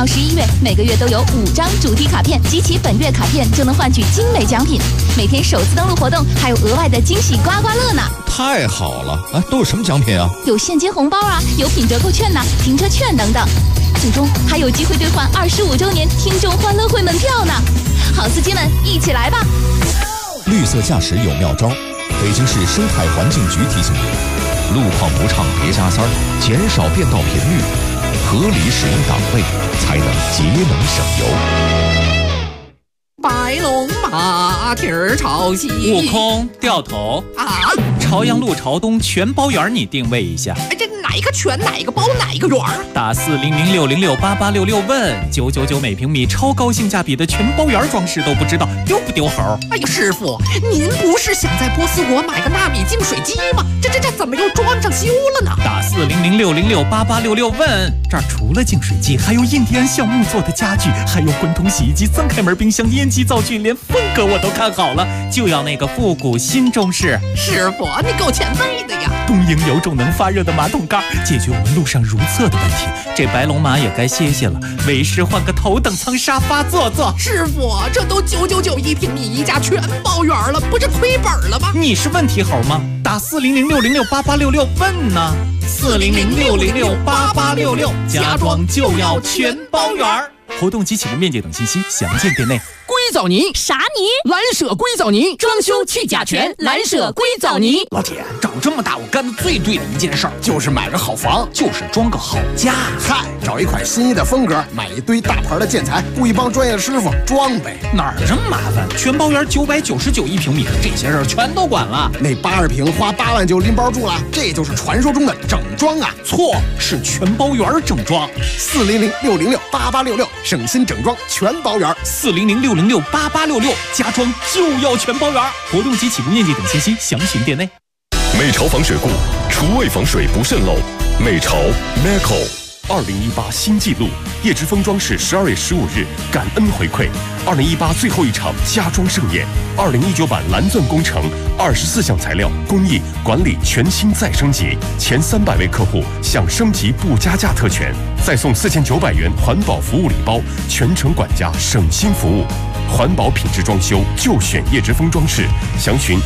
到11月，每个月都有5张主题卡片，集齐本月卡片就能换取精美奖品。每天首次登录活动还有额外的惊喜刮刮乐呢！ 太好了啊！都有什么奖品啊？ 有现金红包啊，有品折扣券呐、停车券等等。最终还有机会兑换25周年听众欢乐会门票呢！好司机们，一起来吧！ 绿色驾驶有妙招，北京市生态环境局提醒您：路况不畅别加塞儿，减少变道频率，合理使用档位，才能节能省油。 白龙马蹄儿朝西， 悟空掉头啊！ 朝阳路朝东全包圆，你定位一下。 哎，这哪个全哪个包哪个圆？ 打40060688866问999每平米，超高性价比的全包圆装饰都不知道丢不丢猴？ 哎呦，师傅，您不是想在波斯国买个纳米净水机吗？这怎么又装上修了呢？ 打40060688866问，这儿除了净水机，还有印第安橡木做的家具，还有滚筒洗衣机、3开门冰箱、烟机灶具，连风格我都看好了，就要那个复古新中式。 师傅，你够前辈的呀！ 东营有种能发热的马桶盖，解决我们路上如厕的问题。这白龙马也该歇歇了，为师换个头等舱沙发坐坐。 师傅，这都9991平米一家全包圆了，不是亏本了吗？ 你是问题猴吗？打40060688866问呢，40060688866，家装就要全包圆。活动及启动面积等信息详见店内。 硅藻泥啥泥？ 蓝舍硅藻泥，装修去甲醛，蓝舍硅藻泥。 老铁，长这么大我干的最对的一件事儿，就是买个好房，就是装个好家。 嗨，找一款心仪的风格，买一堆大牌的建材，雇一帮专业的师傅装呗。 哪儿这么麻烦？全包圆9991平米，这些事儿全都管了。 那80平花8万就拎包住了，这就是传说中的整装啊！ 错，是全包圆整装。 40060688866，省心整装全包圆。 40060688866，家装就要全包圆。活动及启动面积等信息详询店内。 美潮防水库，厨卫防水不渗漏。美潮 Meco 2018新纪录，叶之峰装饰12月15日感恩回馈2018最后一场家装盛宴，2019版蓝钻工程24项材料工艺管理全新再升级，前300位客户享升级不加价特权，再送4900元环保服务礼包，全程管家省心服务。环保品质装修就选叶之峰装饰，详询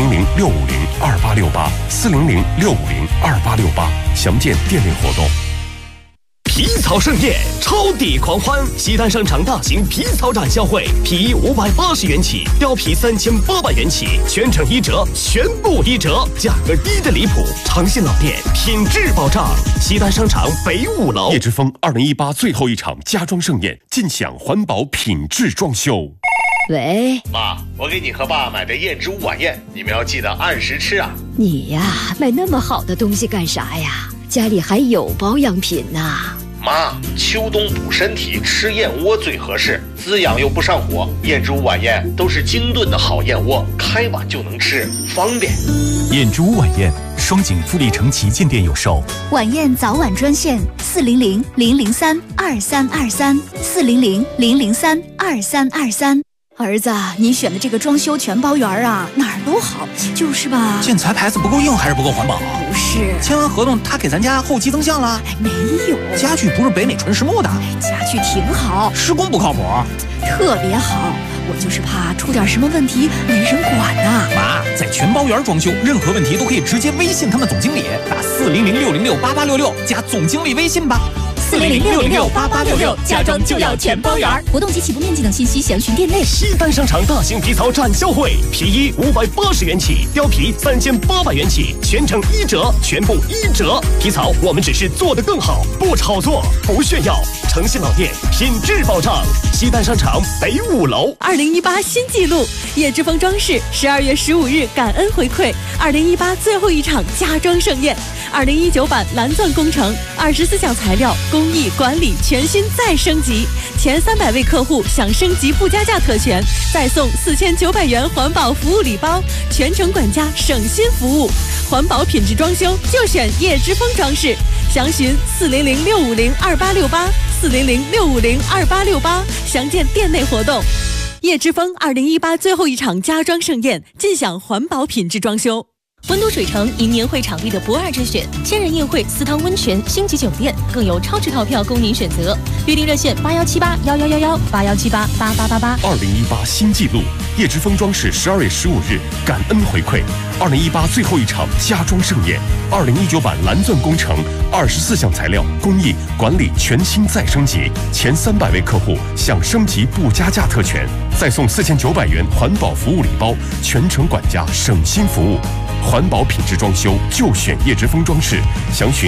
400-650-2868，400-650-2868，详见店内活动。 皮草盛宴，超抵狂欢！西单商场大型皮草展销会，皮衣580元起，貂皮3800元起，全程1折，全部1折，价格低的离谱。诚信老店，品质保障。西单商场北5楼。 叶之峰2018最后一场家装盛宴，尽享环保品质装修。 喂， 妈，我给你和爸买的燕之屋晚宴，你们要记得按时吃啊。 你呀，买那么好的东西干啥呀？家里还有保养品呢。 妈，秋冬补身体，吃燕窝最合适，滋养又不上火。燕之屋晚宴都是精炖的好燕窝，开碗就能吃，方便。 燕之屋晚宴，双井富力城旗舰店有售。 晚宴早晚专线400-003-2323，400-003-2323。儿子，你选的这个装修全包圆啊，哪儿都好，就是吧？ 建材牌子不够硬还是不够环保？ 不是， 签完合同他给咱家后期增项了？ 没有， 家具不是北美纯实木的， 家具挺好， 施工不靠谱， 特别好。我就是怕出点什么问题没人管呢。 妈，在全包圆装修，任何问题都可以直接微信他们总经理，打400-606-8866加总经理微信吧。 400-606-8866，家装就要全包圆。 活动及起步面积等信息详询店内。 西单商场大型皮草展销会，皮衣580元起，貂皮3800元起，全程1折，全部1折。皮草我们只是做得更好，不炒作，不炫耀。诚信老店，品质保障。西单商场北5楼。 2018新纪录，叶之峰装饰12月15日感恩回馈2018最后一场家装盛宴，2019版蓝钻工程24项材料工艺管理全新再升级，前300位客户享升级不加价特权，再送4900元环保服务礼包，全程管家省心服务。环保品质装修就选叶之峰装饰，详询400-650-2868，400-650-2868，详见店内活动。叶之峰2018最后一场家装盛宴，尽享环保品质装修。 温都水城因年会场地的不二之选，千人宴会、4汤温泉、星级酒店，更有超值套票供您选择。预订热线8178111181788888。 2018新纪录，叶之峰装饰12月15日感恩回馈2018最后一场家装盛宴，2019版蓝钻工程24项材料工艺管理全新再升级，前300位客户享升级不加价特权，再送4900元环保服务礼包，全程管家省心服务。环保品质装修就选叶之峰装饰，详询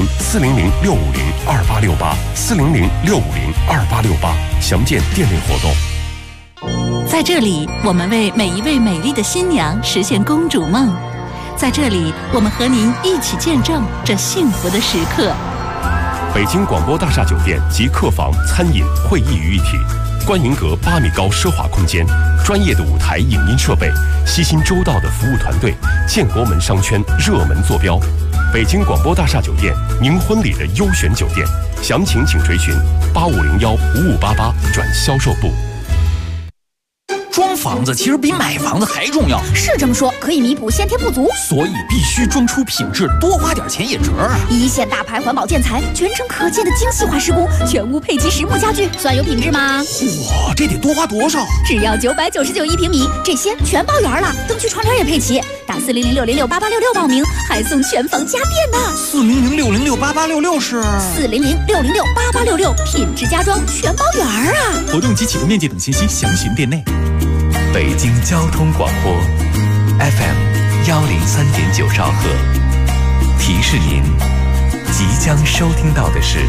400-650-2868，400-650-2868，详见店内活动。 在这里，我们为每一位美丽的新娘实现公主梦。在这里，我们和您一起见证这幸福的时刻。 北京广播大厦酒店及客房、餐饮、会议于一体，观迎阁8米高奢华空间，专业的舞台影音设备，悉心周到的服务团队，建国门商圈热门坐标。北京广播大厦酒店，您婚礼的优选酒店，详情请垂询8501-5588转销售部。 装房子其实比买房子还重要， 是这么说，可以弥补先天不足， 所以必须装出品质，多花点钱也值啊！ 一线大牌环保建材，全程可见的精细化施工，全屋配齐实木家具，算有品质吗？ 哇，这得多花多少？ 只要999一平米，这些全包圆了，灯具窗帘也配齐。打400-606-8866报名，还送全房家电呢。 400-606-8866是 400-606-8866，品质家装全包圆啊！ 活动及启动面积等信息详询店内。 北京交通广播 FM 103.9兆赫，提示您即将收听到的是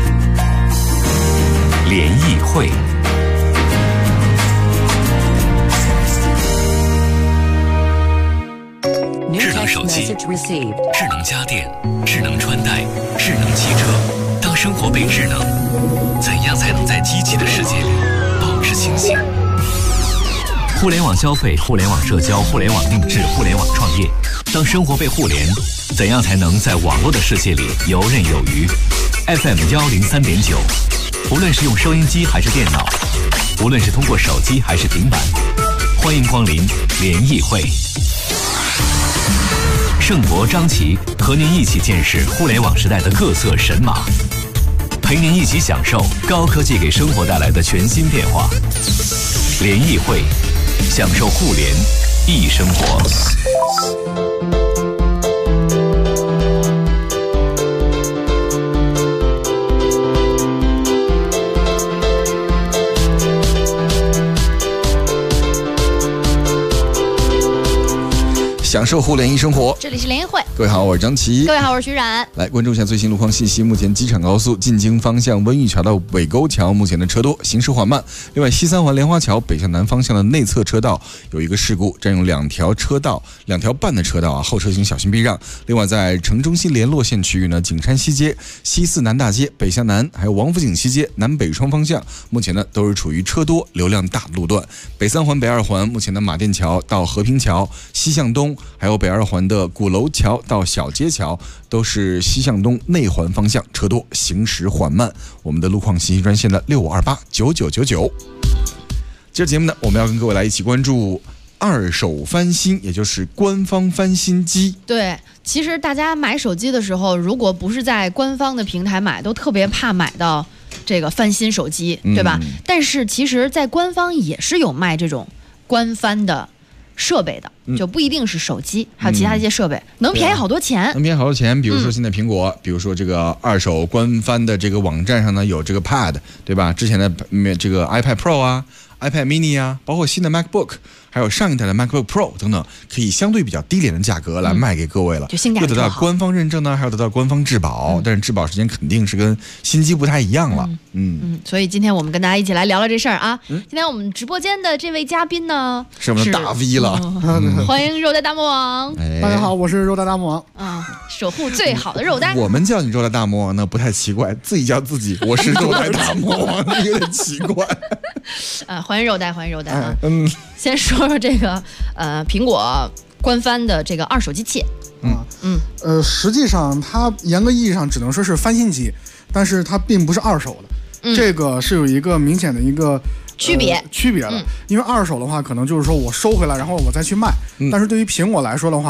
联谊会。智能手机、智能家电、智能穿戴、智能汽车，当生活被智能，怎样才能在机器的世界里保持清醒？互联网消费、互联网社交、互联网定制、互联网创业，当生活被互联，怎样才能在网络的世界里游刃有余？ FM 103.9，无论是用收音机还是电脑，无论是通过手机还是平板，欢迎光临联谊会。盛博、张琪和您一起见识互联网时代的各色神马，陪您一起享受高科技给生活带来的全新变化。联谊会，享受互联易生活。 享受互联易生活， 这里是联谊会。 各位好，我是张琪。 各位好，我是徐冉。 来关注一下最新路况信息。目前机场高速进京方向温榆桥到尾沟桥目前的车多，行驶缓慢。另外，西三环莲花桥北向南方向的内侧车道有一个事故，占用2条半的车道后车请小心避让。另外，在城中西联络线区域呢，景山西街、西四南大街北向南，还有王府井西街南北双方向，目前呢都是处于车多流量大的路段。北三环、北二环目前的马甸桥到和平桥西向东，还有北二环的鼓楼桥到小街桥都是西向东内环方向车多，行驶缓慢。我们的路况信息专线的65289999。接着节目呢，我们要跟各位来一起关注二手翻新，也就是官方翻新机。 对，其实大家买手机的时候，如果不是在官方的平台买，都特别怕买到这个翻新手机，对吧？但是其实在官方也是有卖这种官翻的设备的，就不一定是手机，还有其他一些设备，能便宜好多钱。 能便宜好多钱，比如说现在苹果，比如说这个二手官翻的这个网站上呢，有这个 Pad， 对吧？之前的这个 iPad Pro 啊，iPad Mini 啊，包括新的 MacBook， 还有上一代的 MacBook Pro 等等，可以相对比较低廉的价格来卖给各位了， 就性价比又得到官方认证呢，还有得到官方质保，但是质保时间肯定是跟新机不太一样了。 所以今天我们跟大家一起来聊聊这事儿啊。今天我们直播间的这位嘉宾呢， 是我们的大 V 了， 欢迎肉带大魔王。 大家好，我是肉带大魔王啊，守护最好的肉带。 我们叫你肉带大魔王呢不太奇怪，自己叫自己我是肉带大魔王有点奇怪。 欢迎肉带，欢迎肉带啊。先说说这个苹果官方的这个二手机器。 实际上它严格意义上只能说是翻新机，但是它并不是二手的，这个是有一个明显的一个区别的。因为二手的话可能就是说我收回来然后我再去卖，但是对于苹果来说的话，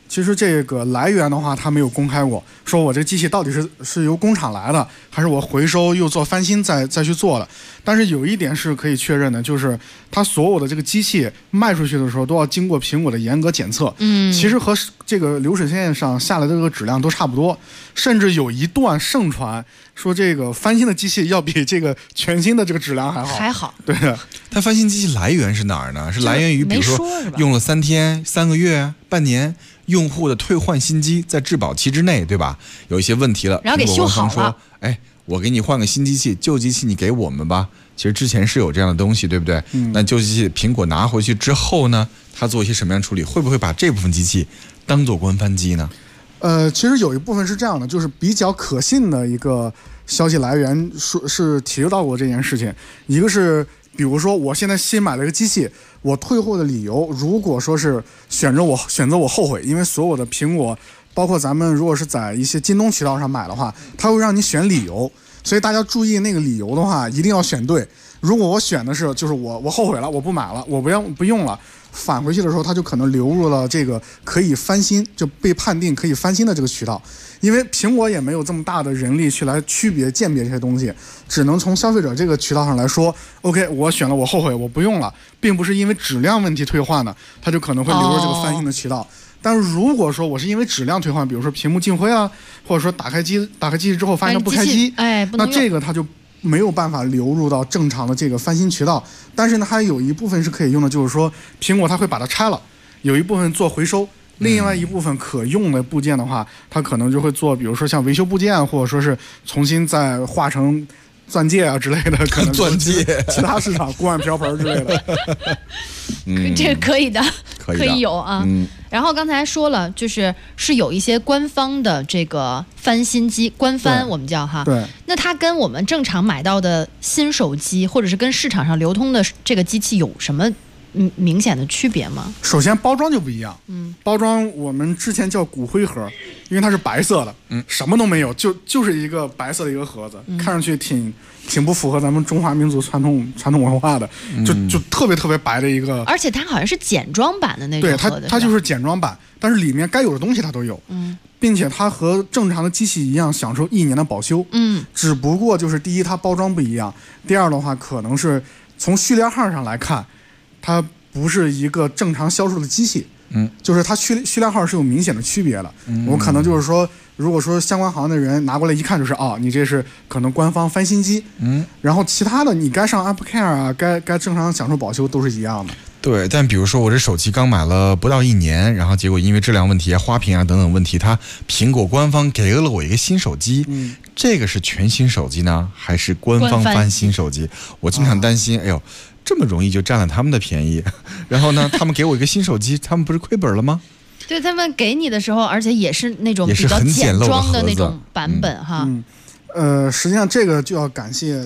其实这个来源的话，它没有公开过，说我这个机器到底是由工厂来的，还是我回收又做翻新再去做的。但是有一点是可以确认的，就是它所有的这个机器卖出去的时候都要经过苹果的严格检测。其实和这个流水线上下来的这个质量都差不多，甚至有一段盛传说这个翻新的机器要比这个全新的这个质量还好。对， 它翻新机器来源是哪儿呢？是来源于比如说用了3天、3个月、半年。用户的退换新机在质保期之内，对吧？有一些问题了， 然后给修好了。 哎，我给你换个新机器，旧机器你给我们吧。其实之前是有这样的东西，对不对？那旧机器苹果拿回去之后呢，它做一些什么样的处理？会不会把这部分机器当做官翻机呢？ 其实有一部分是这样的，就是比较可信的一个消息来源是提到过这件事情。一个是，比如说我现在新买了一个机器。我退货的理由，如果说是选择我后悔，因为所有的苹果，包括咱们如果是在一些京东渠道上买的话，它会让你选理由，所以大家注意那个理由的话，一定要选对。如果我选的是就是我后悔了，我不买了，我不用了，返回去的时候，它就可能流入了这个可以翻新，就被判定可以翻新的这个渠道。因为苹果也没有这么大的人力去来区别鉴别这些东西，只能从消费者这个渠道上来说 OK 我选了我后悔我不用了，并不是因为质量问题退换的，它就可能会流入这个翻新的渠道。但是如果说我是因为质量退换，比如说屏幕进灰啊，或者说打开机器之后发现它不开机，那这个它就没有办法流入到正常的这个翻新渠道。但是呢，还有一部分是可以用的，就是说苹果它会把它拆了，有一部分做回收，另外一部分可用的部件的话，它可能就会做，比如说像维修部件，或者说是重新再化成钻戒啊之类的，可能钻戒其他市场锅碗瓢盆之类的。 这个可以的， 可以有啊。然后刚才说了，是有一些官方的这个翻新机，官翻我们叫哈。 对。 那它跟我们正常买到的新手机，或者是跟市场上流通的这个机器有什么明显的区别吗？ 首先包装就不一样，包装我们之前叫骨灰盒，因为它是白色的，什么都没有，就是一个白色的一个盒子，看上去挺不符合咱们中华民族传统文化的，就特别特别白的一个， 而且它好像是简装版的那种盒子， 对，它就是简装版，但是里面该有的东西它都有，并且它和正常的机器一样享受1年的保修，只不过就是第一它包装不一样，第二的话可能是从序列号上来看。它不是一个正常销售的机器，就是它序列号是有明显的区别的。我可能就是说，如果说相关行的人拿过来一看，就是你这是可能官方翻新机，然后其他的你该上 AppleCare 啊，该正常享受保修都是一样的。 对，但比如说我这手机刚买了不到1年，然后结果因为质量问题啊、花屏啊等等问题，它苹果官方给了我一个新手机，这个是全新手机呢，还是官方翻新手机？我经常担心，哎呦。这么容易就占了他们的便宜，然后呢，他们给我一个新手机，他们不是亏本了吗？ 对，他们给你的时候，而且也是那种比较简装的那种版本哈。 实际上这个就要感谢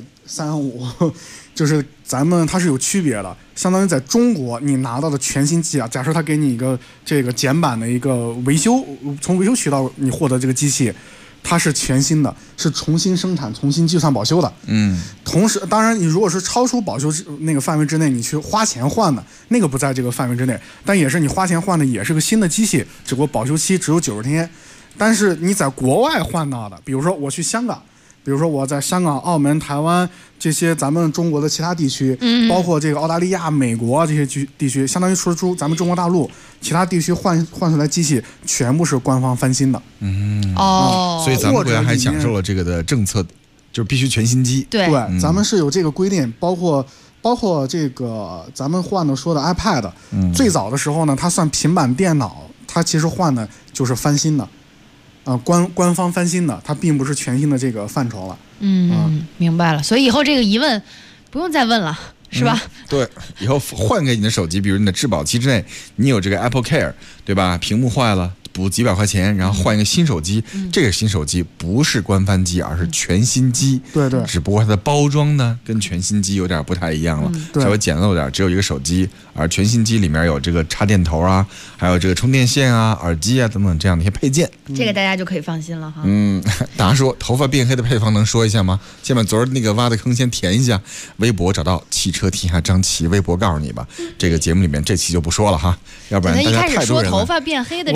315，就是咱们它是有区别的，相当于在中国你拿到的全新机啊，假设他给你一个这个简版的一个维修，从维修渠道你获得这个机器。它是全新的，是重新生产、重新计算保修的。同时，当然你如果是超出保修那个范围之内，你去花钱换的，那个不在这个范围之内。但也是你花钱换的，也是个新的机器，只不过保修期只有90天。但是你在国外换到的，比如说我去香港，比如说我在香港、澳门、台湾这些咱们中国的其他地区，包括这个澳大利亚、美国这些地区，相当于除了咱们中国大陆其他地区换出来机器，全部是官方翻新的。 所以咱们国家还享受了这个的政策，就是必须全新机。 对， 咱们是有这个规定，包括这个咱们换的说的 iPad，最早的时候呢，它算平板电脑，它其实换的就是翻新的。官方翻新的，它并不是全新的这个范畴了。 明白了。所以以后这个疑问不用再问了，是吧？ 对，以后换给你的手机，比如你的质保期之内，你有这个 AppleCare， 对吧？屏幕坏了，补几百块钱，然后换一个新手机。这个新手机不是官翻机，而是全新机。 对， 只不过它的包装呢，跟全新机有点不太一样了，稍微简陋点，只有一个手机。而全新机里面有这个插电头啊，还有这个充电线啊、耳机啊等等这样的一些配件。 这个大家就可以放心了哈。 达说头发变黑的配方能说一下吗？先把昨儿那个挖的坑先填一下。微博找到汽车天下张琪，微博告诉你吧。这个节目里面这期就不说了哈，要不然大家太多人了。 一开始说头发变黑的这配方。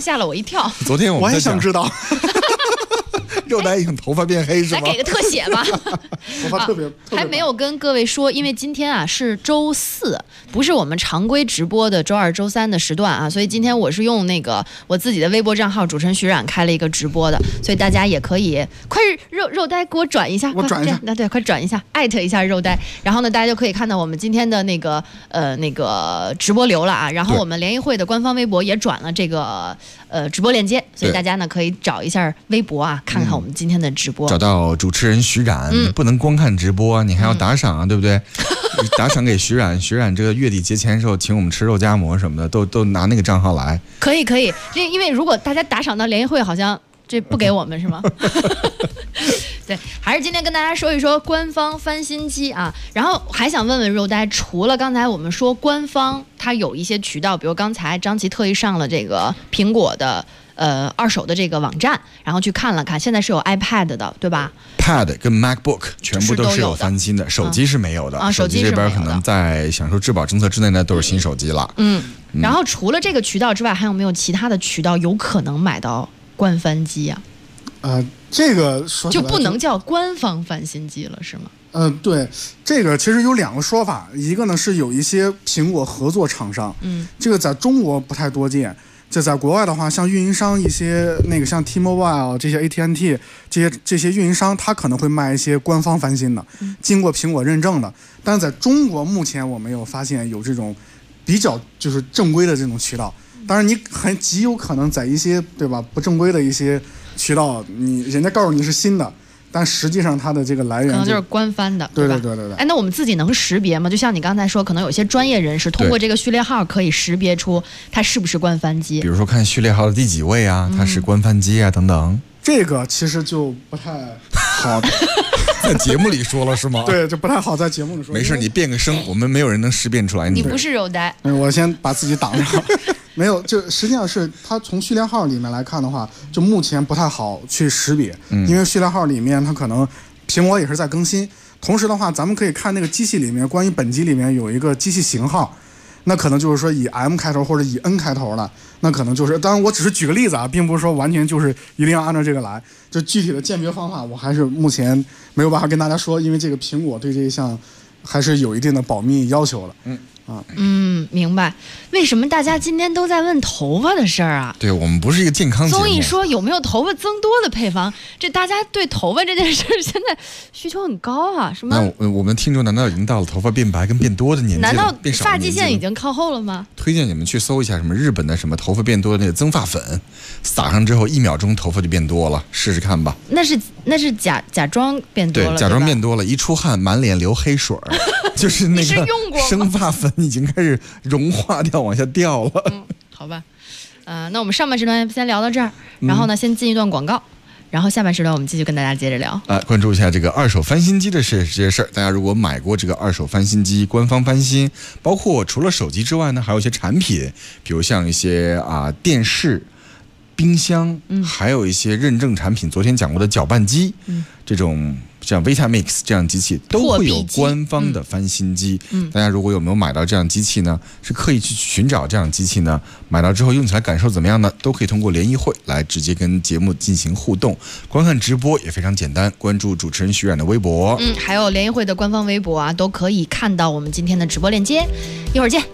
吓了我一跳。 昨天我也想知道。 肉呆已经头发变黑是吗？ 来给个特写吧。 头发特别还没有跟各位说，因为今天啊是周4，不是我们常规直播的周2、周3的时段啊，所以今天我是用那个我自己的微博账号主持人徐冉开了一个直播的，所以大家也可以快肉呆给我转一下， 我转一下， 那对，快转一下，艾特一下肉呆，然后呢，大家就可以看到我们今天的那个直播流了啊，然后我们联谊会的官方微博也转了这个直播链接，所以大家呢可以找一下微博啊，看看我们今天的直播。 找到主持人徐冉，不能光看直播，你还要打赏啊，对不对？打赏给徐冉，徐冉这个月底节前的时候请我们吃肉夹馍什么的，都拿那个账号来。 可以，因为如果大家打赏到联谊会，好像这不给我们是吗？对，还是今天跟大家说一说官方翻新机啊。然后还想问问肉呆，除了刚才我们说官方它有一些渠道，比如刚才张琪特意上了这个苹果的二手的这个网站，然后去看了看，现在是有 iPad 的，对吧 ？Pad 跟 MacBook 全部都是有翻新的，手机是没有的啊。 手机这边可能在享受质保政策之内呢，都是新手机了。 然后除了这个渠道之外，还有没有其他的渠道有可能买到官翻机啊？ 这个说起来就不能叫官方翻新机了，是吗？ 对，这个其实有2个说法，一个呢是有一些苹果合作厂商，这个在中国不太多见。就在国外的话，像运营商一些那个像 T-Mobile 这些 AT&T 这些运营商，他可能会卖一些官方翻新的，经过苹果认证的。但是在中国目前我没有发现有这种比较就是正规的这种渠道。当然你极有可能在一些对吧不正规的一些渠道，人家告诉你是新的，但实际上它的这个来源可能就是官翻的， 对吧？ 对。 哎，那我们自己能识别吗？就像你刚才说，可能有些专业人士通过这个序列号可以识别出它是不是官翻机。 比如说看序列号的第几位啊，它是官翻机啊等等。 这个其实就不太好， 在节目里说了是吗？ 对，就不太好在节目里说。 没事，你变个声，我们没有人能识别出来。 你不是肉呆。 我先把自己挡上。没有，就实际上是它从序列号里面来看的话，就目前不太好去识别，因为序列号里面它可能苹果也是在更新。同时的话，咱们可以看那个机器里面，关于本机里面有一个机器型号，那可能就是说以 M 开头或者以 N 开头的，那可能就是，当然我只是举个例子啊，并不是说完全就是一定要按照这个来。就具体的鉴别方法，我还是目前没有办法跟大家说，因为这个苹果对这一项还是有一定的保密要求的。 明白。为什么大家今天都在问头发的事儿啊？ 对，我们不是一个健康节目。 综艺说有没有头发增多的配方？这大家对头发这件事现在需求很高啊。什么？ 那我们听众难道已经到了头发变白跟变多的年纪了？ 难道变少发际线已经靠后了吗？ 推荐你们去搜一下什么日本的什么头发变多的那个增发粉，撒上之后1秒钟头发就变多了，试试看吧。 那是假装变多了， 对，假装变多了，一出汗满脸流黑水就是那个生发粉已经开始融化掉，往下掉了。 好吧，那我们上半时段先聊到这儿，然后呢，先进一段广告，然后下半时段我们继续跟大家接着聊。 关注一下这个二手翻新机的这些事儿。大家如果买过这个二手翻新机，官方翻新，包括除了手机之外呢，还有一些产品，比如像一些电视、冰箱，还有一些认证产品。昨天讲过的搅拌机，这种像 Vitamix 这样机器都会有官方的翻新机。大家如果有没有买到这样机器呢？是刻意去寻找这样机器呢？买到之后用起来感受怎么样呢？都可以通过联谊会来直接跟节目进行互动。观看直播也非常简单，关注主持人徐冉的微博， 还有联谊会的官方微博啊，都可以看到我们今天的直播链接。一会儿见。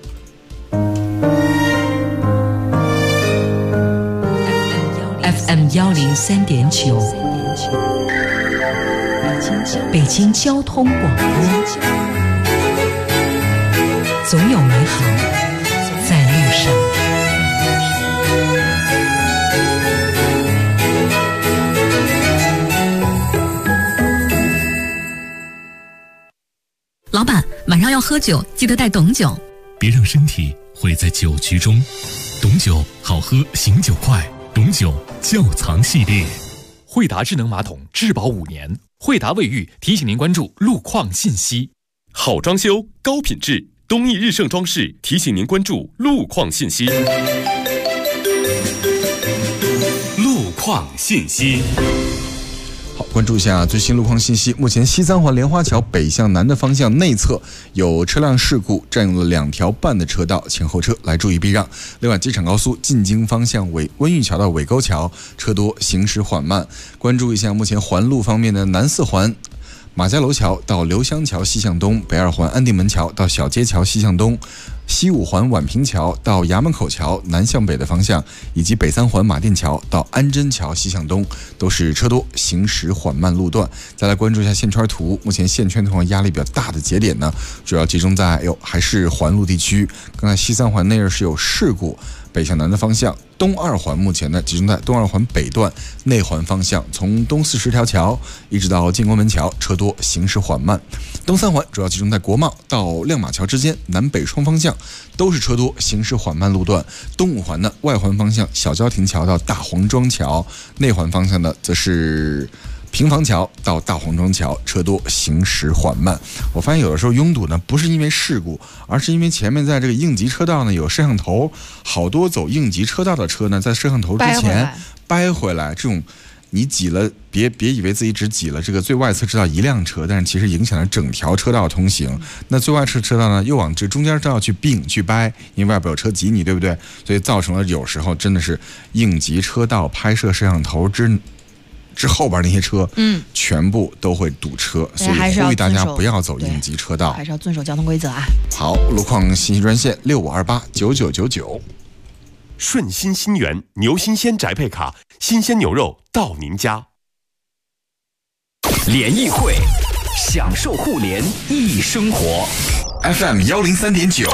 FM 103.9，北京交通广播，总有美好在路上。 老板，晚上要喝酒，记得带董酒。 别让身体毁在酒局中，董酒好喝，醒酒快。董酒窖藏系列， 惠达智能马桶质保5年。惠达卫浴提醒您关注路况信息。 好装修高品质，东益日盛装饰提醒您关注路况信息。 路况信息。 好，关注一下最新路况信息。目前西三环莲花桥北向南的方向内侧有车辆事故，占用了2条半的车道，请后车来注意避让。另外，机场高速进京方向温榆桥到尾沟桥车多，行驶缓慢。关注一下目前环路方面的南4环马家楼桥到刘香桥西向东，北2环安定门桥到小街桥西向东，西5环宛平桥到衙门口桥南向北的方向，以及北3环马甸桥到安贞桥西向东，都是车多，行驶缓慢路段。再来关注一下线圈图，目前线圈上压力比较大的节点呢，主要集中在还是环路地区。刚才西3环那是有事故，北向南的方向。东2环目前呢集中在东2环北段内环方向，从东40条桥一直到建国门桥车多，行驶缓慢。东3环主要集中在国贸到亮马桥之间南北双方向都是车多，行驶缓慢路段。东5环呢外环方向小交亭桥到大黄庄桥，内环方向呢则是平房桥到大黄庄桥车多，行驶缓慢。我发现有的时候拥堵呢不是因为事故，而是因为前面在这个应急车道呢有摄像头，好多走应急车道的车呢在摄像头之前掰回来，这种你挤了别以为自己只挤了这个最外侧车道1辆车，但是其实影响了整条车道通行。那最外侧车道呢又往这中间车道去并去掰，因为外边有车挤你，对不对？所以造成了有时候真的是应急车道拍摄摄像头之后边那些车，全部都会堵车，所以呼吁大家不要走应急车道， 还是要遵守交通规则啊。 好，路况信息专线65289999。 顺心新源牛新鲜宅配卡，新鲜牛肉到您家。 联谊会，享受互联易生活。 FM 103.9。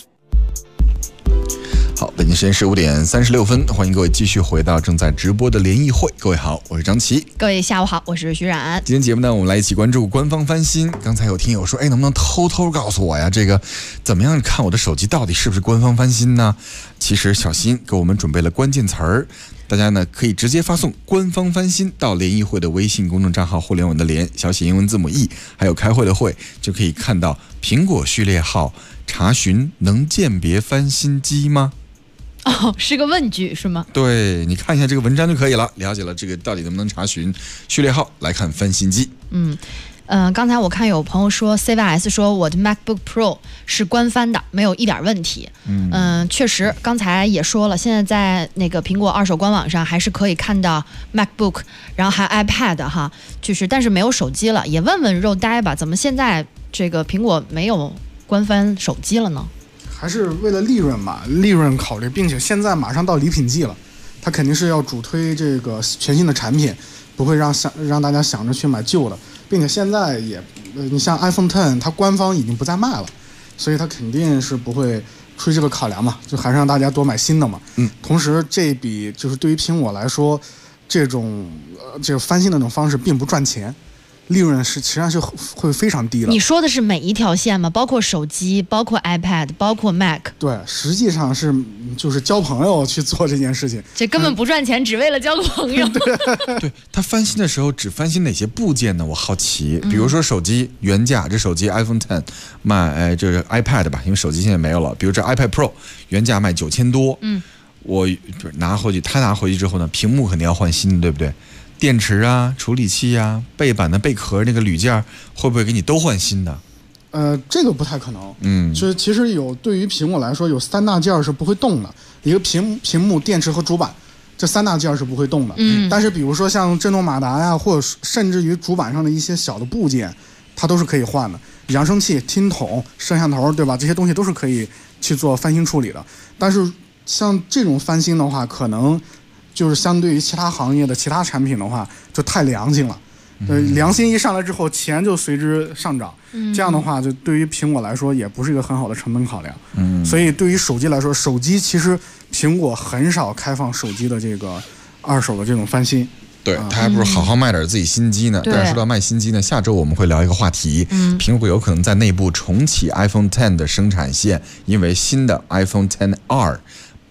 好，北京时间15点36分，欢迎各位继续回到正在直播的联谊会。各位好，我是张琪。 各位下午好，我是徐冉。 今天节目呢，我们来一起关注官方翻新。刚才有听友说，能不能偷偷告诉我呀？这个怎么样看我的手机到底是不是官方翻新呢？其实小新给我们准备了关键词儿，大家呢可以直接发送“官方翻新”到联谊会的微信公众账号“互联网的联”小写英文字母 E， 还有开会的会，就可以看到苹果序列号查询能鉴别翻新机吗？ 哦，是个问句是吗？ 对，你看一下这个文章就可以了，了解了这个到底能不能查询序列号来看翻新机。 刚才我看有朋友说 CYS 说我的 MacBook Pro 是官翻的，没有一点问题。确实，刚才也说了，现在在那个苹果二手官网上还是可以看到 MacBook， 然后还 iPad 哈，就是但是没有手机了。也问问肉呆吧，怎么现在这个苹果没有官翻手机了呢？ 还是为了利润嘛，利润考虑，并且现在马上到礼品季了，它肯定是要主推这个全新的产品，不会让大家想着去买旧的，并且现在也，你像 iPhone X， 它官方已经不再卖了，所以它肯定是不会出于这个考量嘛，就还是让大家多买新的嘛。同时这笔就是对于苹果来说，这种这个翻新的那种方式并不赚钱。利润实际上是会非常低的。 你说的是每一条线吗？包括手机，包括 iPad， 包括 Mac？ 对，实际上是就是交朋友去做这件事情， 这根本不赚钱，只为了交个朋友。 对，他翻新的时候只翻新哪些部件呢？我好奇，比如说手机原价，这手机 iPhone X 卖这是 iPad 吧，因为手机现在没有了。比如这 iPad Pro 原价卖9000多，我拿回去，他拿回去之后呢，屏幕肯定要换新的，对不对？电池啊、处理器啊、背板的背壳那个铝件会不会给你都换新的？ 这个不太可能。就是其实对于苹果来说，有3大件是不会动的，一个屏幕、电池和主板，这3大件是不会动的。但是比如说像震动马达呀，或者甚至于主板上的一些小的部件，它都是可以换的。扬声器、听筒、摄像头，对吧？这些东西都是可以去做翻新处理的。但是像这种翻新的话，可能就是相对于其他行业的其他产品的话，就太良心了。良心一上来之后，钱就随之上涨。这样的话，就对于苹果来说，也不是一个很好的成本考量。所以对于手机来说，手机其实苹果很少开放手机的这个二手的这种翻新。 对，他还不如好好卖点自己新机呢。但是说到卖新机呢，下周我们会聊一个话题，苹果有可能在内部重启 iPhone X 的生产线，因为新的 iPhone XR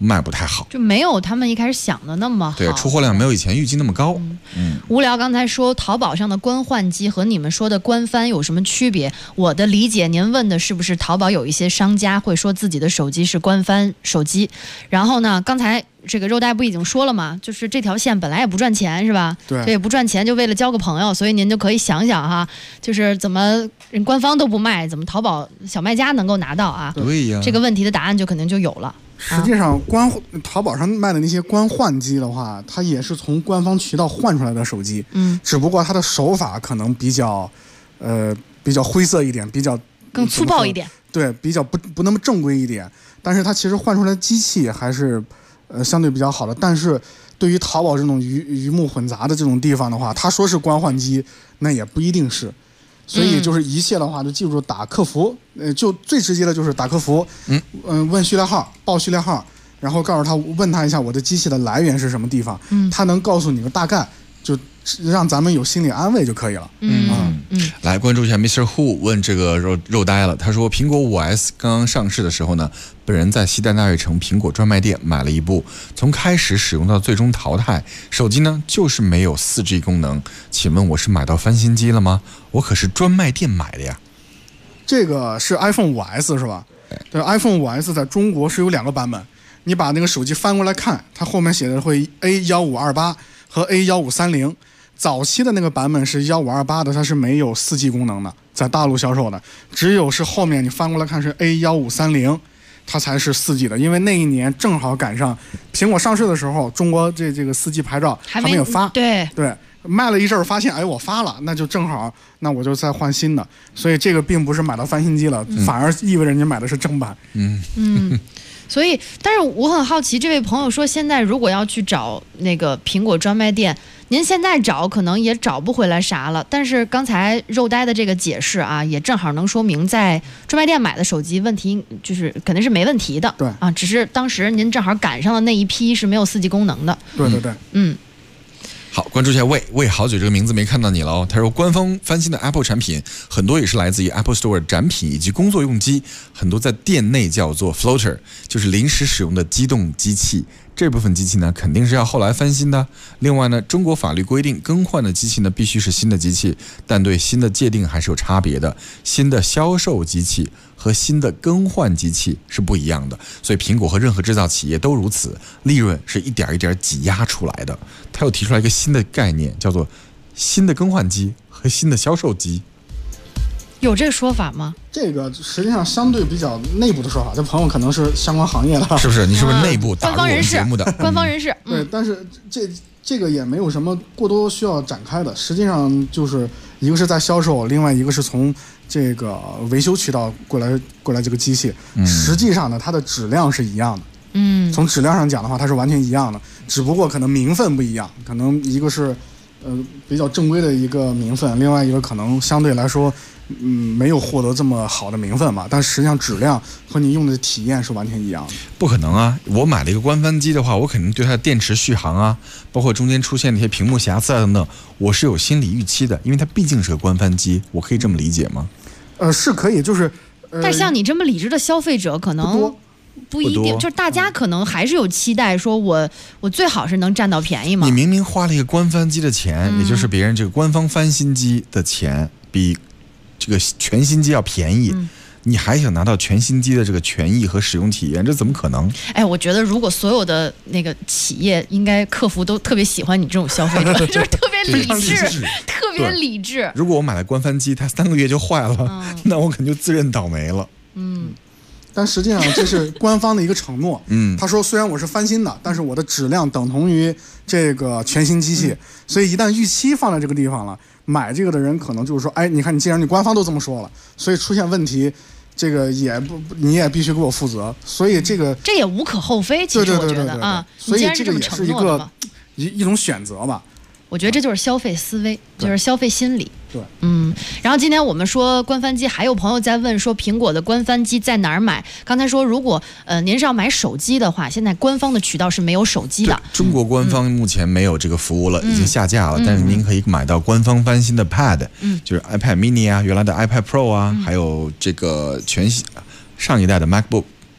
卖不太好， 就没有他们一开始想的那么好。 对，出货量没有以前预计那么高。 无聊刚才说淘宝上的官换机和你们说的官翻有什么区别？我的理解，您问的是不是淘宝有一些商家会说自己的手机是官翻手机？然后呢，刚才这个肉带不已经说了吗？就是这条线本来也不赚钱，是吧？ 对， 这也不赚钱，就为了交个朋友，所以您就可以想想哈，就是怎么人官方都不卖，怎么淘宝小卖家能够拿到啊？ 对呀， 这个问题的答案就肯定就有了。 实际上，淘宝上卖的那些官换机的话，它也是从官方渠道换出来的手机，只不过它的手法可能比较灰色一点，比较更粗暴一点， 对，比较不那么正规一点。但是它其实换出来的机器还是相对比较好的。但是对于淘宝这种鱼目混杂的这种地方的话，他说是官换机，那也不一定是。所以就是一切的话，就记住打客服，就最直接的就是打客服，问序列号，报序列号，然后告诉他，问他一下我的机器的来源是什么地方，他能告诉你个大概，就让咱们有心理安慰就可以了。 来关注一下 Mr. Who 问这个肉呆了，他说苹果 5S 刚刚上市的时候呢，本人在西单大悦城苹果专卖店买了一部，从开始使用到最终淘汰，手机呢就是没有 4G 功能，请问我是买到翻新机了吗？我可是专卖店买的呀。 这个是 iPhone 5S 是吧？对 ，iPhone 5S 在中国是有2个版本，你把那个手机翻过来看，它后面写的会 A1528 和 A1530。早期的那个版本是1528的，它是没有4G 功能的，在大陆销售的，只有是后面你翻过来看是 A1530，它才是4G 的，因为那一年正好赶上苹果上市的时候，中国这个4G 牌照还没有发， 对， 卖了一阵儿发现，哎，我发了，那就正好，那我就再换新的，所以这个并不是买到翻新机了，反而意味着你买的是正版。 所以，但是我很好奇，这位朋友说，现在如果要去找那个苹果专卖店，您现在找可能也找不回来啥了。但是刚才肉呆的这个解释啊，也正好能说明，在专卖店买的手机问题就是肯定是没问题的。 对啊，只是当时您正好赶上了那一批是没有4G 功能的。 对， 好，关注一下魏好久这个名字没看到你了哦。他说，官方翻新的 Apple 产品很多也是来自于 Apple Store 展品以及工作用机，很多在店内叫做 floater， 就是临时使用的机动机器。这部分机器呢，肯定是要后来翻新的。另外呢，中国法律规定更换的机器呢必须是新的机器，但对新的界定还是有差别的。新的销售机器和新的更换机器是不一样的，所以苹果和任何制造企业都如此，利润是一点一点挤压出来的。他又提出来一个新的概念，叫做新的更换机和新的销售机。 有这个说法吗？ 这个实际上相对比较内部的说法，这朋友可能是相关行业的， 是不是？你是不是内部打入我们节目的？ 官方人士。 对，但是这个也没有什么过多需要展开的。实际上就是一个是在销售，另外一个是从这个维修渠道过来这个机器。实际上呢，它的质量是一样的。从质量上讲的话，它是完全一样的，只不过可能名分不一样，可能一个是比较正规的一个名分，另外一个可能相对来说。没有获得这么好的名分嘛，但实际上质量和你用的体验是完全一样的。 不可能啊！我买了一个官翻机的话，我肯定对它的电池续航啊，包括中间出现那些屏幕瑕疵啊等等，我是有心理预期的，因为它毕竟是个官翻机，我可以这么理解吗？ 是可以，就是。 但像你这么理智的消费者，可能不一定，就是大家可能还是有期待，说我最好是能占到便宜嘛。 你明明花了一个官翻机的钱，也就是别人这个官方翻新机的钱，比这个全新机要便宜，你还想拿到全新机的这个权益和使用体验，这怎么可能？ 哎，我觉得如果所有的那个企业，应该客服都特别喜欢你这种消费者，就是特别理智，特别理智。 如果我买了官翻机，它3个月就坏了，那我肯定就自认倒霉了。 但实际上这是官方的一个承诺。他说虽然我是翻新的，但是我的质量等同于这个全新机器，所以一旦预期放在这个地方了，买这个的人可能就是说，哎，你看你既然你官方都这么说了，所以出现问题，这个你也必须给我负责，所以这也无可厚非。其实我觉得啊， 所以这个也是一种选择吧。 我觉得这就是消费思维，就是消费心理。 对， 然后今天我们说官翻机，还有朋友在问说苹果的官翻机在哪儿买？刚才说如果您是要买手机的话，现在官方的渠道是没有手机的。 中国官方目前没有这个服务了，已经下架了。但是您可以买到官方翻新的 Pad，就是 iPad Mini 啊，原来的 iPad Pro 啊，还有这个上一代的 MacBook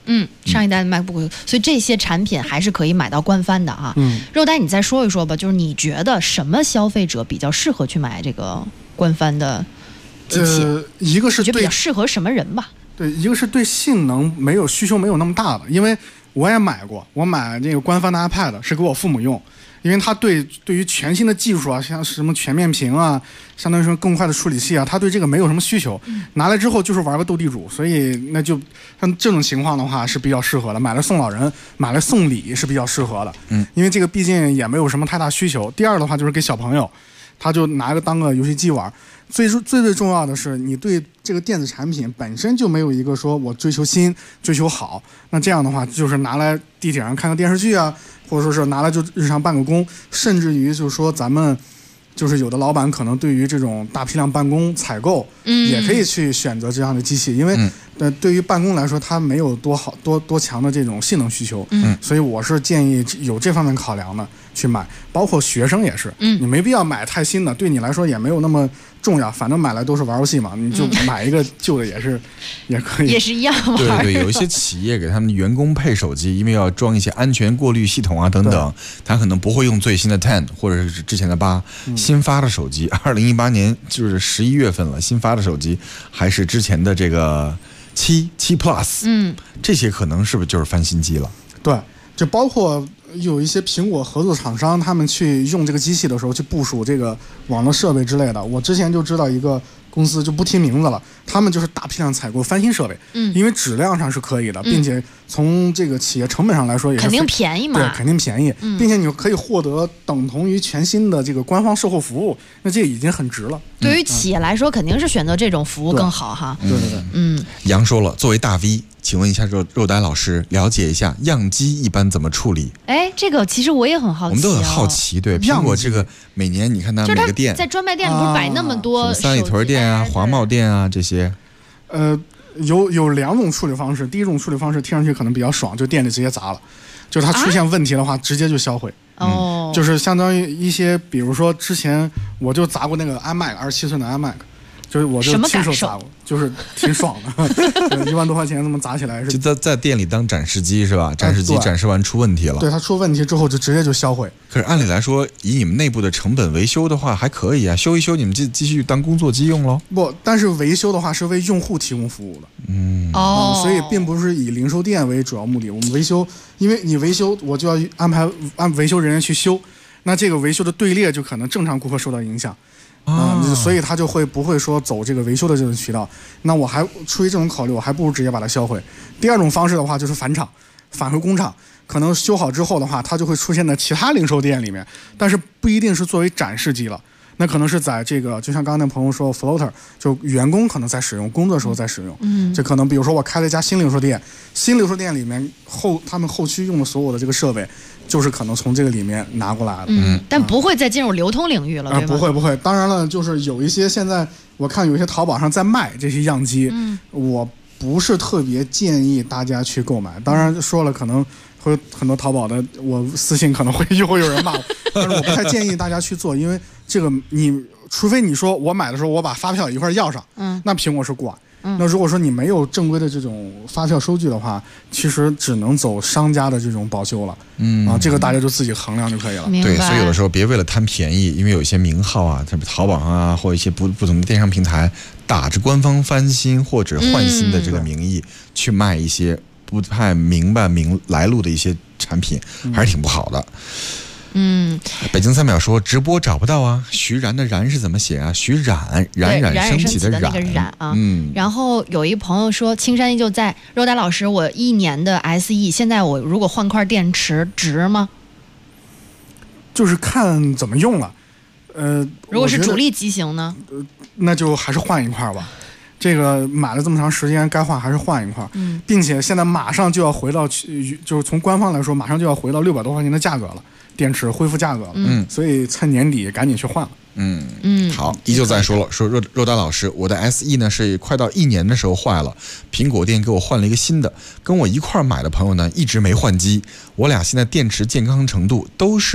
上一代的 MacBook， 所以这些产品还是可以买到官方的啊。肉呆，你再说一说吧，就是你觉得什么消费者比较适合去买这个官方的机器？ 一个是觉得比较适合什么人吧？ 对，一个是对性能需求没有那么大的，因为我也买过，我买这个官方的 iPad 是给我父母用。因为它对于全新的技术啊，像什么全面屏啊，相当于说更快的处理器啊，它对这个没有什么需求，拿来之后就是玩个斗地主，所以那就像这种情况的话是比较适合的，买来送老人，买来送礼是比较适合的，因为这个毕竟也没有什么太大需求。第二的话就是给小朋友，他就拿个当个游戏机玩。最重要的是，你对这个电子产品本身就没有一个说我追求新、追求好，那这样的话就是拿来地铁上看个电视剧啊，或者说是拿来就日常办个工，甚至于就是说咱们就是有的老板可能对于这种大批量办公采购，也可以去选择这样的机器，因为对于办公来说它没有多强的这种性能需求，所以我是建议有这方面考量的去买，包括学生也是，你没必要买太新的，对你来说也没有那么重要，反正买来都是玩游戏嘛，你就买一个旧的也可以， 也是一样玩。 对，有一些企业给他们的员工配手机，因为要装一些安全过滤系统啊等等，他可能不会用最新的 10或者是之前的8，新发的手机，2018年就是11月份了，新发的手机还是之前的这个7 Plus，这些可能是不是就是翻新机了？ 对，就包括有一些苹果合作厂商，他们去用这个机器的时候去部署这个网络设备之类的。我之前就知道一个公司，就不提名字了，他们就是大批量采购翻新设备，因为质量上是可以的，并且从这个企业成本上来说也是肯定便宜嘛， 对，肯定便宜，并且你可以获得等同于全新的这个官方售后服务，那这已经很值了。 对于企业来说，肯定是选择这种服务更好哈。 对， 杨说了，作为大 V， 请问一下肉呆老师，了解一下样机一般怎么处理？ 哎，这个其实我也很好奇， 我们都很好奇。对，苹果这个每年你看它每个店， 在专卖店里不是摆那么多三里屯店啊、华贸店啊这些， 有2种处理方式。第一种处理方式听上去可能比较爽，就店里直接砸了，就是它出现问题的话，直接就销毁。就是相当于一些，比如说之前我就砸过那个 iMac 27寸的 iMac， 就是我就亲手砸过，就是挺爽的，1万多块钱这么砸起来是。 就在店里当展示机是吧？展示机展示完出问题了， 对，它出问题之后就直接就销毁。 可是按理来说，以你们内部的成本维修的话还可以啊，修一修你们继续当工作机用喽。 不，但是维修的话是为用户提供服务的，所以并不是以零售店为主要目的。我们维修，因为你维修，我就要按维修人员去修，那这个维修的队列就可能正常顾客受到影响。所以他就不会说走这个维修的这种渠道。那我还出于这种考虑，我还不如直接把它销毁。第二种方式的话就是返厂，返回工厂，可能修好之后的话，它就会出现在其他零售店里面，但是不一定是作为展示机了。那可能是在这个，就像刚刚那朋友说 floater， 就员工可能在使用，工作的时候在使用。这可能比如说我开了一家新零售店，新零售店里面他们后期用的所有的这个设备，就是可能从这个里面拿过来的。 但不会再进入流通领域了，对吧？不会。当然了，就是有一些现在我看有一些淘宝上在卖这些样机，我不是特别建议大家去购买。当然说了，可能会很多淘宝的我私信可能会有人骂我，但是我不太建议大家去做，因为这个除非你说我买的时候我把发票一块要上，那苹果是管。那如果说你没有正规的这种发票收据的话，其实只能走商家的这种保修了。这个大家就自己衡量就可以了。 对，所以有的时候别为了贪便宜，因为有一些名号啊，在淘宝上啊，或者一些不同的电商平台，打着官方翻新或者换新的这个名义，去卖一些不太明白来路的一些产品，还是挺不好的。北京3秒说直播找不到啊，徐然的然是怎么写啊？徐冉冉升起的那个冉啊。然后有一朋友说，青山依旧在，肉呆老师，我1年的 SE， 现在我如果换块电池值吗？ 就是看怎么用了。 如果是主力机型呢？ 那就还是换一块吧。这个买了这么长时间，该换还是换一块，并且现在马上就要回到，就是从官方来说，马上就要回到600多块钱的价格了，电池恢复价格了，所以趁年底赶紧去换了。 好，依旧在说了，说肉呆老师，我的 SE 呢是快到1年的时候坏了，苹果店给我换了一个新的，跟我一块买的朋友呢一直没换机，我俩现在电池健康程度都是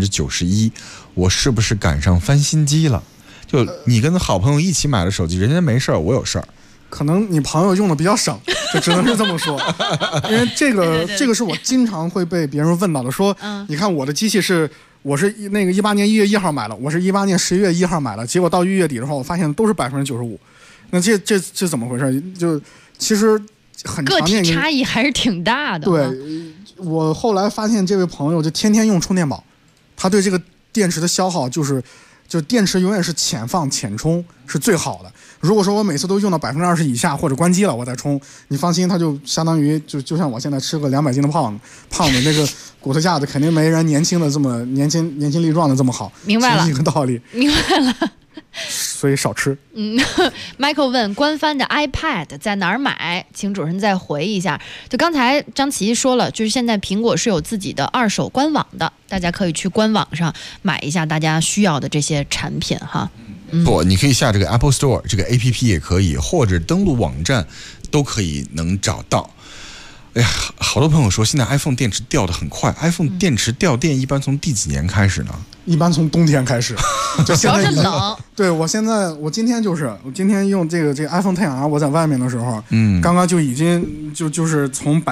91%，我是不是赶上翻新机了？就你跟好朋友一起买的手机，人家没事儿，我有事儿。 可能你朋友用的比较省， 就只能是这么说。因为这个是我经常会被别人问到的，说你看我的机器我是那个18年1月1号买了，我是18年11月1号买了，结果到1月底的时候，我发现都是95%。那这怎么回事？就其实很常见， 个体差异还是挺大的。 对，我后来发现这位朋友就天天用充电宝，他对这个电池的消耗就电池永远是浅放浅充是最好的。如果说我每次都用到20%以下或者关机了我再充，你放心，它就相当于就像我现在吃个200斤的胖子，那个骨头架子肯定没人年轻的这么年轻力壮的这么好。 明白了， 是一个道理。 明白了。 所以少吃。 Michael 问官方的 iPad 在哪儿买，请主持人再回一下。就刚才张琪说了，就是现在苹果是有自己的二手官网的，大家可以去官网上买一下大家需要的这些产品哈。 不，你可以下这个 Apple Store 这个 APP 也可以，或者登录网站都可以能找到。哎呀，好多朋友说现在 iPhone 电池掉得很快，iPhone 电池掉电一般从第几年开始呢？ 一般从冬天开始，就主要是冷。 对，我今天用这个 iPhone XR， 我在外面的时候，刚刚就已经就是从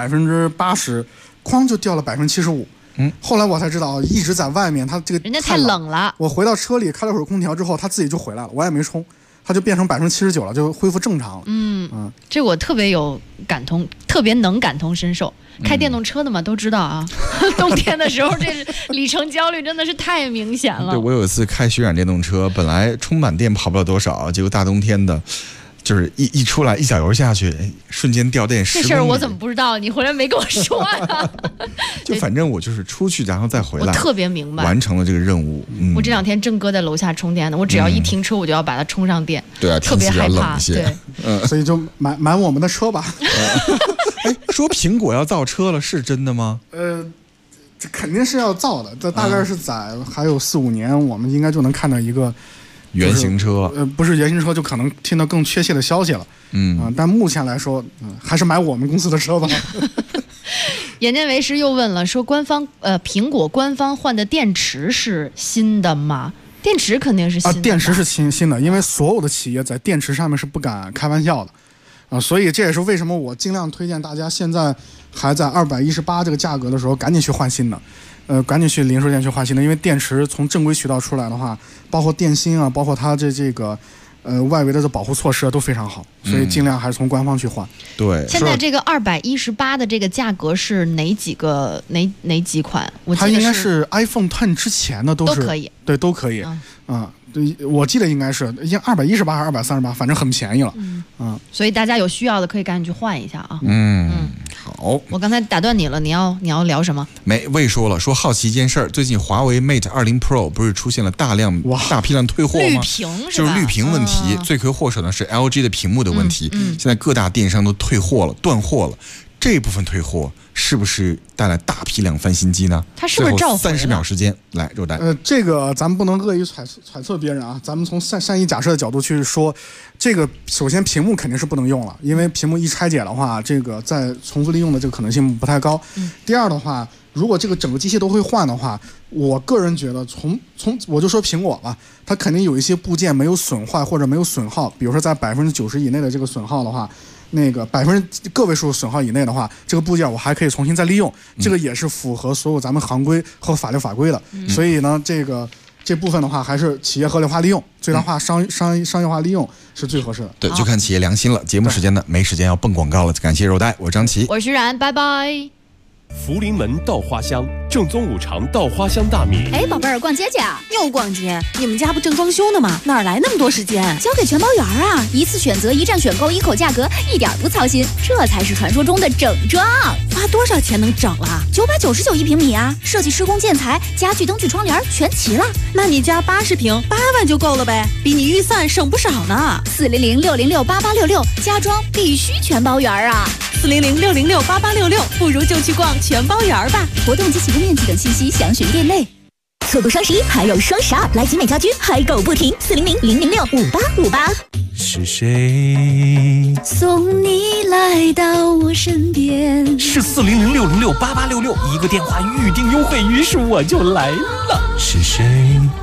80%哐就掉了75%。后来我才知道，一直在外面，它这个人家太冷了。 我回到车里开了会儿空调之后，它自己就回来了，我也没充。它就变成79%了，就恢复正常了。 这我特别有感同，特别能感同身受。开电动车的嘛都知道啊，冬天的时候这里程焦虑真的是太明显了。 对，我有一次开血染电动车，本来充满电跑不了多少，结果大冬天的，就是一出来一脚油下去，瞬间掉电10公里。 这事儿我怎么不知道？你回来没跟我说呀？ 就反正我就是出去然后再回来， 我特别明白， 完成了这个任务。 我这2天正搁在楼下充电呢，我只要一停车我就要把它充上电。 对啊， 特别害怕。 对， 所以就买我们的车吧。 哎，说苹果要造车了，是真的吗？ 这肯定是要造的，这大概是在还有4-5年，我们应该就能看到一个原型车。 不是原型车，就可能听到更确切的消息了。但目前来说，还是买我们公司的车吧。 眼见为实又问了，说苹果官方换的电池是新的吗？电池肯定是新的。 电池是新的，因为所有的企业在电池上面是不敢开玩笑的。所以这也是为什么我尽量推荐大家现在还在218这个价格的时候，赶紧去换新的，赶紧去零售店去换新的，因为电池从正规渠道出来的话，包括电芯啊，包括它这个外围的保护措施都非常好，所以尽量还是从官方去换。 对， 现在这个218的这个价格是哪几款？我记得它应该是 iPhone X 之前的都可以， 对，都可以。对，我记得应该是218还是238，反正很便宜了。 所以大家有需要的可以赶紧去换一下啊。 好。 我刚才打断你了，你要聊什么？ 魏说了，说好奇一件事儿，最近华为 Mate 20 Pro 不是出现了大批量退货吗？ 绿屏就是绿屏问题，罪魁祸首呢是 LG 的屏幕的问题。现在各大电商都退货了，断货了。这部分退货是不是带来大批量翻新机呢？ 它是不是召回了？ 30秒时间，来肉蛋。 这个咱们不能恶意揣测别人啊，咱们从善意假设的角度去说，这个首先屏幕肯定是不能用了，因为屏幕一拆解的话，这个在重复利用的这个可能性不太高。第二的话，如果这个整个机器都会换的话，我个人觉得我就说苹果吧，它肯定有一些部件没有损坏或者没有损耗，比如说在90%以内的这个损耗的话。那个个位数损耗以内的话，这个部件我还可以重新再利用，这个也是符合所有咱们行规和法律法规的。所以呢，这部分的话，还是企业合理化利用，最大化商业化利用是最合适的。 对，就看企业良心了。节目时间呢，没时间要蹦广告了，感谢肉带，我是张琪， 我是徐然，拜拜。 福临门稻花香，正宗五常稻花香大米。 哎，宝贝儿，逛街去啊？ 又逛街？你们家不正装修呢吗？哪来那么多时间？ 交给全包园啊！一次选择，一站选购，一口价格，一点不操心，这才是传说中的整装。 花多少钱能整了 ？999一平米啊！设计、施工、建材、家具、灯具、窗帘全齐了。 那你家80平8万就够了呗，比你预算省不少呢。 400-606-8866，家装必须全包园啊 ！400-606-8866，不如就去逛全包园吧。 活动及启动面积等信息详询店内。 错过双11还有双12，来集美家居嗨购不停，400-006-5858。 是谁送你来到我身边？ 是400-606-8866，一个电话预定优惠，于是我就来了。是谁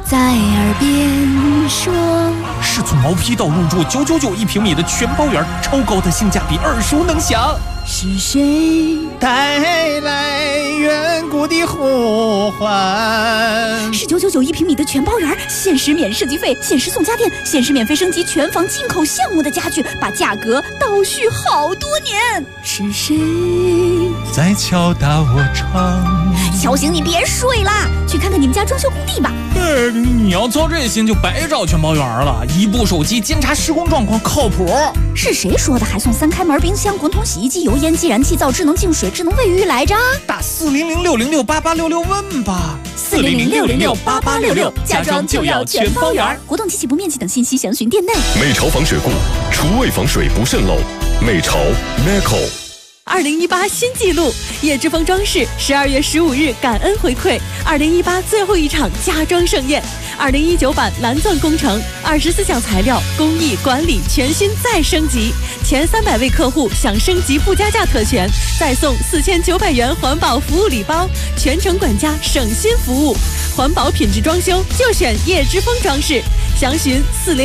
在耳边说。 是从毛坯到入住999一平米的全包园，超高的性价比，耳熟能详。 是谁带来远古的呼唤？ 是999一平米的全包园，限时免设计费，限时送家电，限时免费升级全房进口项目的家具，把价格倒叙好多年。 是谁在敲打我窗？ 小醒，你别睡啦，去看看你们家装修工地吧。 你要操这心就白找全包园了，一部手机监察施工状况靠谱。 是谁说的还送3开门冰箱、滚筒洗衣机、油烟机、燃气灶、智能净水、智能卫浴来着？ 打400-606-8866问吧。 400-606-8866，家装就要全包园。活动及起步面积等信息详询店内。 美潮防水固，厨卫防水不渗漏。美潮 Meco。 2018新纪录，叶之峰装饰12月15日感恩回馈2018最后一场家装盛宴。2019版蓝钻工程24项材料工艺管理全新再升级，前300位客户享升级不加价特权，再送4900元环保服务礼包，全程管家省心服务，环保品质装修就选叶之峰装饰。详询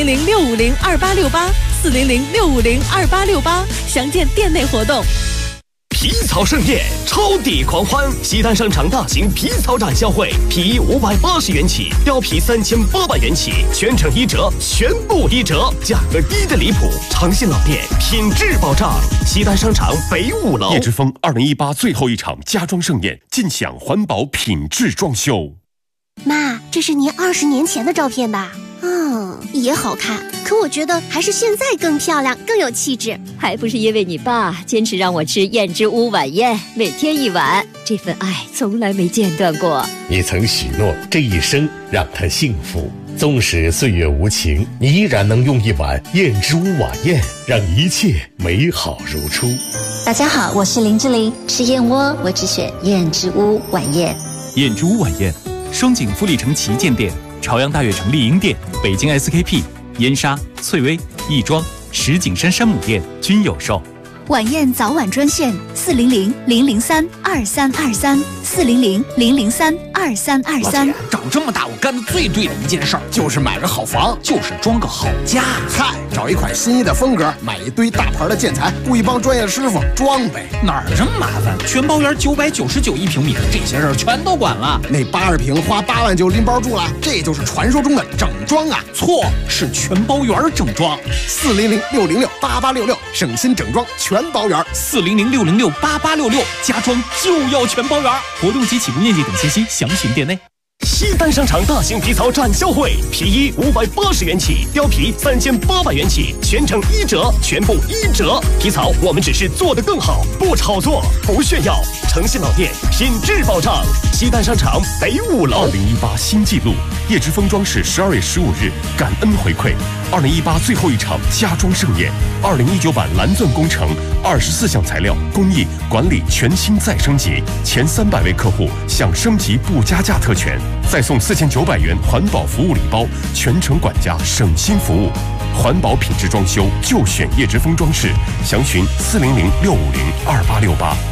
400-650-2868，400-650-2868，详见店内活动。 皮草盛宴，超抵狂欢！西单商场大型皮草展销会，皮衣580元起，貂皮3800元起，全程1折，全部1折，价格低的离谱。诚信老店，品质保障。西单商场北5楼。 叶之峰2018最后一场家装盛宴，尽享环保品质装修。 妈，这是您20年前的照片吧？也好看，可我觉得还是现在更漂亮，更有气质。 还不是因为你爸坚持让我吃燕之屋晚宴，每天1碗，这份爱从来没间断过。 你曾许诺这一生让他幸福，纵使岁月无情，你依然能用1碗燕之屋晚宴让一切美好如初。 大家好，我是林志玲，吃燕窝我只选燕之屋晚宴。 燕之屋晚宴，双井富力城旗舰店、朝阳大悦城丽婴店、北京 SKP、燕莎、翠微、亦庄、石景山山姆店均有售。 晚宴早晚专线400-003-2323，400-003-2323。 长这么大，我干的最对的一件事儿就是买个好房， 就是装个好家。 嗨，找一款心仪的风格，买一堆大牌的建材，雇一帮专业师傅装呗。 哪儿这么麻烦？全包园999一平米，这些事儿全都管了。 那80平花8万就拎包住了，这就是传说中的整装啊！ 错，是全包园整装。 400-606-8866，省心整装全包园。 400-606-8866，家装就要全包园。活动及起步面积等信息详询店内。 西单商场大型皮草展销会，皮衣580元起，貂皮3800元起，全程1折，全部1折。皮草我们只是做得更好，不炒作，不炫耀。诚信老店，品质保障。西单商场北5楼。 2018新纪录，叶之峰装饰12月15日感恩回馈2018最后一场家装盛宴。2019版蓝钻工程24项材料工艺管理全新再升级，前300位客户享升级不加价特权，再送4900元环保服务礼包，全程管家省心服务。环保品质装修就选叶之峰装饰，详询400-650-2868，400-650-2868，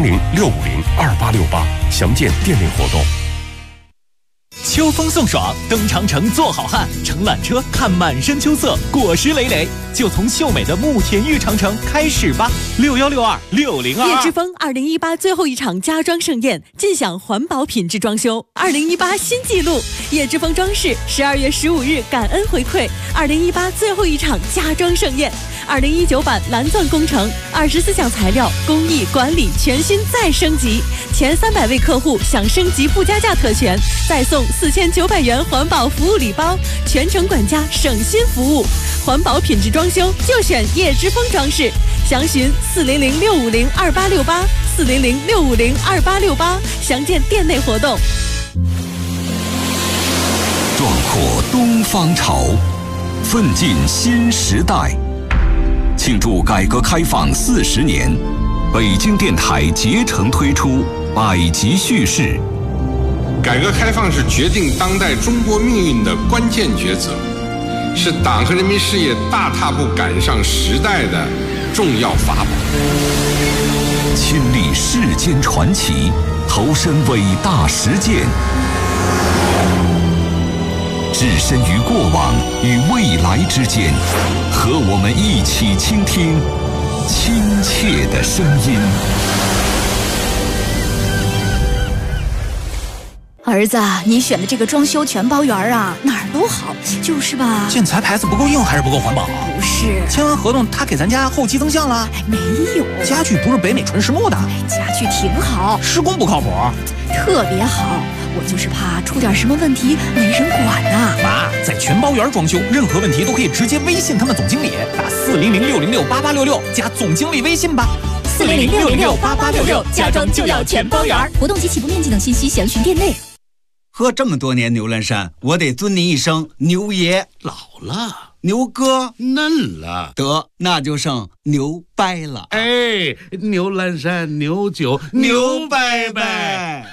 详见店内活动。 秋风送爽，登长城做好汉，乘缆车看满山秋色，果实累累，就从秀美的慕田峪长城开始吧。6162-602。 叶之峰2018最后一场家装盛宴，尽享环保品质装修。2018新纪录，叶之峰装饰12月15日感恩回馈2018最后一场家装盛宴。2019版蓝钻工程24项材料工艺管理全新再升级，前300位客户享升级不加价特权，再送4900元环保服务礼包，全程管家省心服务。环保品质装修就选叶之峰装饰，详询400-650-2868，400-650-2868，详见店内活动。 壮阔东方潮，奋进新时代。庆祝改革开放40年，北京电台竭诚推出百集叙事。 改革开放是决定当代中国命运的关键抉择，是党和人民事业大踏步赶上时代的重要法宝。 亲历世间传奇，投身伟大实践。 置身于过往与未来之间，和我们一起倾听亲切的声音。 儿子，你选的这个装修全包圆啊，哪儿都好，就是吧？ 建材牌子不够硬，还是不够环保？ 不是， 签完合同他给咱家后期增项了？ 没有。 家具不是北美纯实木的？ 家具挺好， 施工不靠谱， 特别好。我就是怕出点什么问题没人管呐。 妈，在全包圆装修，任何问题都可以直接微信他们总经理，打400-606-8866加总经理微信吧。 400-606-8866，家装就要全包圆。活动及起步面积等信息详询店内。 喝这么多年牛栏山，我得尊您一声牛爷。 老了， 牛哥嫩了， 得那就剩牛掰了。 哎，牛栏山牛酒牛掰掰。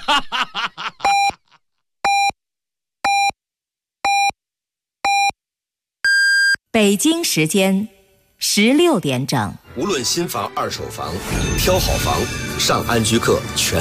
北京时间16点整。 无论新房二手房，挑好房上安居客全。